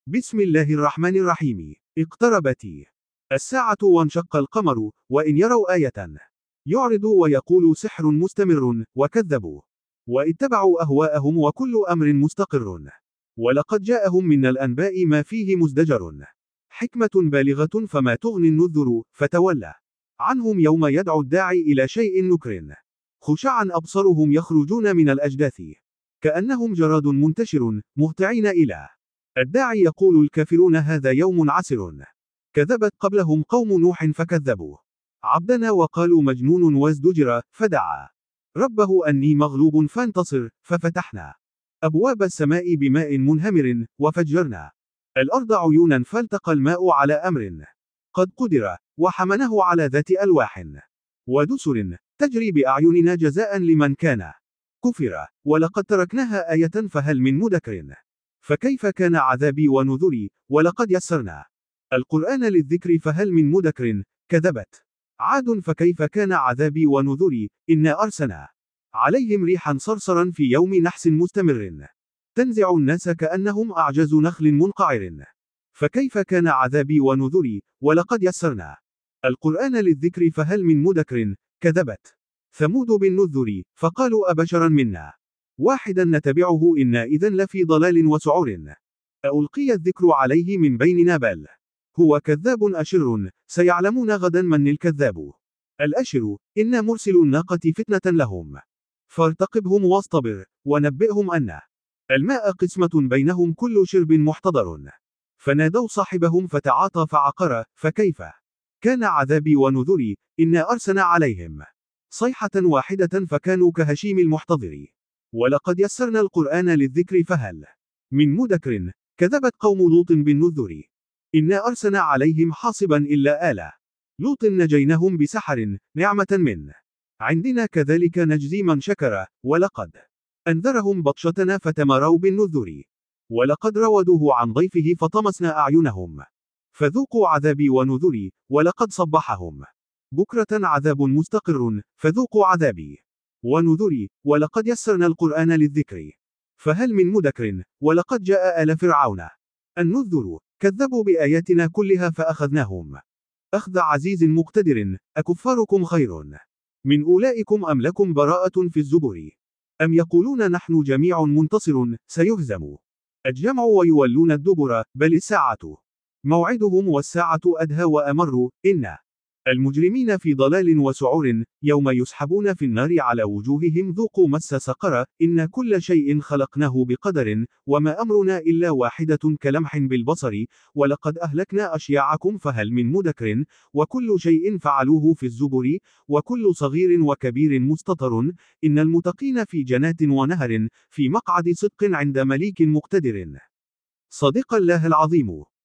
بسم الله الرحمن الرحيم. اقتربت الساعة وانشق القمر، وإن يروا آية يعرضوا ويقولوا سحر مستمر، وكذبوا واتبعوا أهواءهم، وكل أمر مستقر. ولقد جاءهم من الأنباء ما فيه مزدجر، حكمة بالغة فما تغني النذر، فتولى عنهم يوم يدعو الداعي إلى شيء نكر. خشعا أبصرهم يخرجون من الأجداث كأنهم جراد منتشر، مهطعين إلى الداعي يقول الكافرون هذا يوم عسر. كذبت قبلهم قوم نوح فكذبوا عبدنا وقالوا مجنون وازدجر، فدعا ربه أني مغلوب فانتصر، ففتحنا أبواب السماء بماء منهمر، وفجرنا الأرض عيونا فالتقى الماء على أمر قد قدر، وحمله على ذات ألواح ودسر تجري بأعيننا جزاء لمن كان كفر. ولقد تركناها آية فهل من مدكر. فكيف كان عذابي ونذري. ولقد يسرنا القرآن للذكر فهل من مدكر. كذبت عاد فكيف كان عذابي ونذري. إنا أرسلنا عليهم ريحا صرصرا في يوم نحس مستمر، تنزع الناس كأنهم أعجاز نخل منقعر. فكيف كان عذابي ونذري. ولقد يسرنا القرآن للذكر فهل من مدكر. كذبت ثمود بالنذر فقالوا أبشرا منا واحدا نتبعه إنا إذا لفي ضلال وسعر. ألقي الذكر عليه من بيننا بل هو كذاب أشر. سيعلمون غدا من الكذاب الأشر. إنا مرسل الناقة فتنة لهم فارتقبهم واصطبر، ونبئهم أن الماء قسمة بينهم كل شرب محتضر. فنادوا صاحبهم فتعاطى فعقر. فكيف كان عذابي ونذري. إنا أرسلنا عليهم صيحة واحدة فكانوا كهشيم المحتضر. ولقد يسرنا القرآن للذكر فهل من مدكر. كذبت قوم لوط بالنذر إنا أرسلنا عليهم حاصبا إلا آل لوط نجيناهم بسحر نعمة من عندنا كذلك نجزي من شكر. ولقد أنذرهم بطشتنا فتماروا بالنذر ولقد راودوه عن ضيفه فطمسنا أعينهم فذوقوا عذابي ونذري. ولقد صبحهم بكرة عذاب مستقر، فذوقوا عذابي ونذري. ولقد يسرنا القرآن للذكر فهل من مدكر. ولقد جاء آل فرعون النذر كذبوا بآياتنا كلها فأخذناهم أخذ عزيز مقتدر. أكفاركم خير من أولئكم أم لكم براءة في الزبر. أم يقولون نحن جميع منتصر. سيهزم الجمع ويولون الدبر، بل الساعة موعدهم والساعة أدهى وأمر. إن المجرمين في ضلال وسعر يوم يسحبون في النار على وجوههم ذوقوا مس سقر. إن كل شيء خلقناه بقدر وما أمرنا إلا واحدة كلمح بالبصر. ولقد أهلكنا أشياعكم فهل من مدكر. وكل شيء فعلوه في الزبر وكل صغير وكبير مستطر. إن المتقين في جنات ونهر في مقعد صدق عند مليك مقتدر. صدق الله العظيم.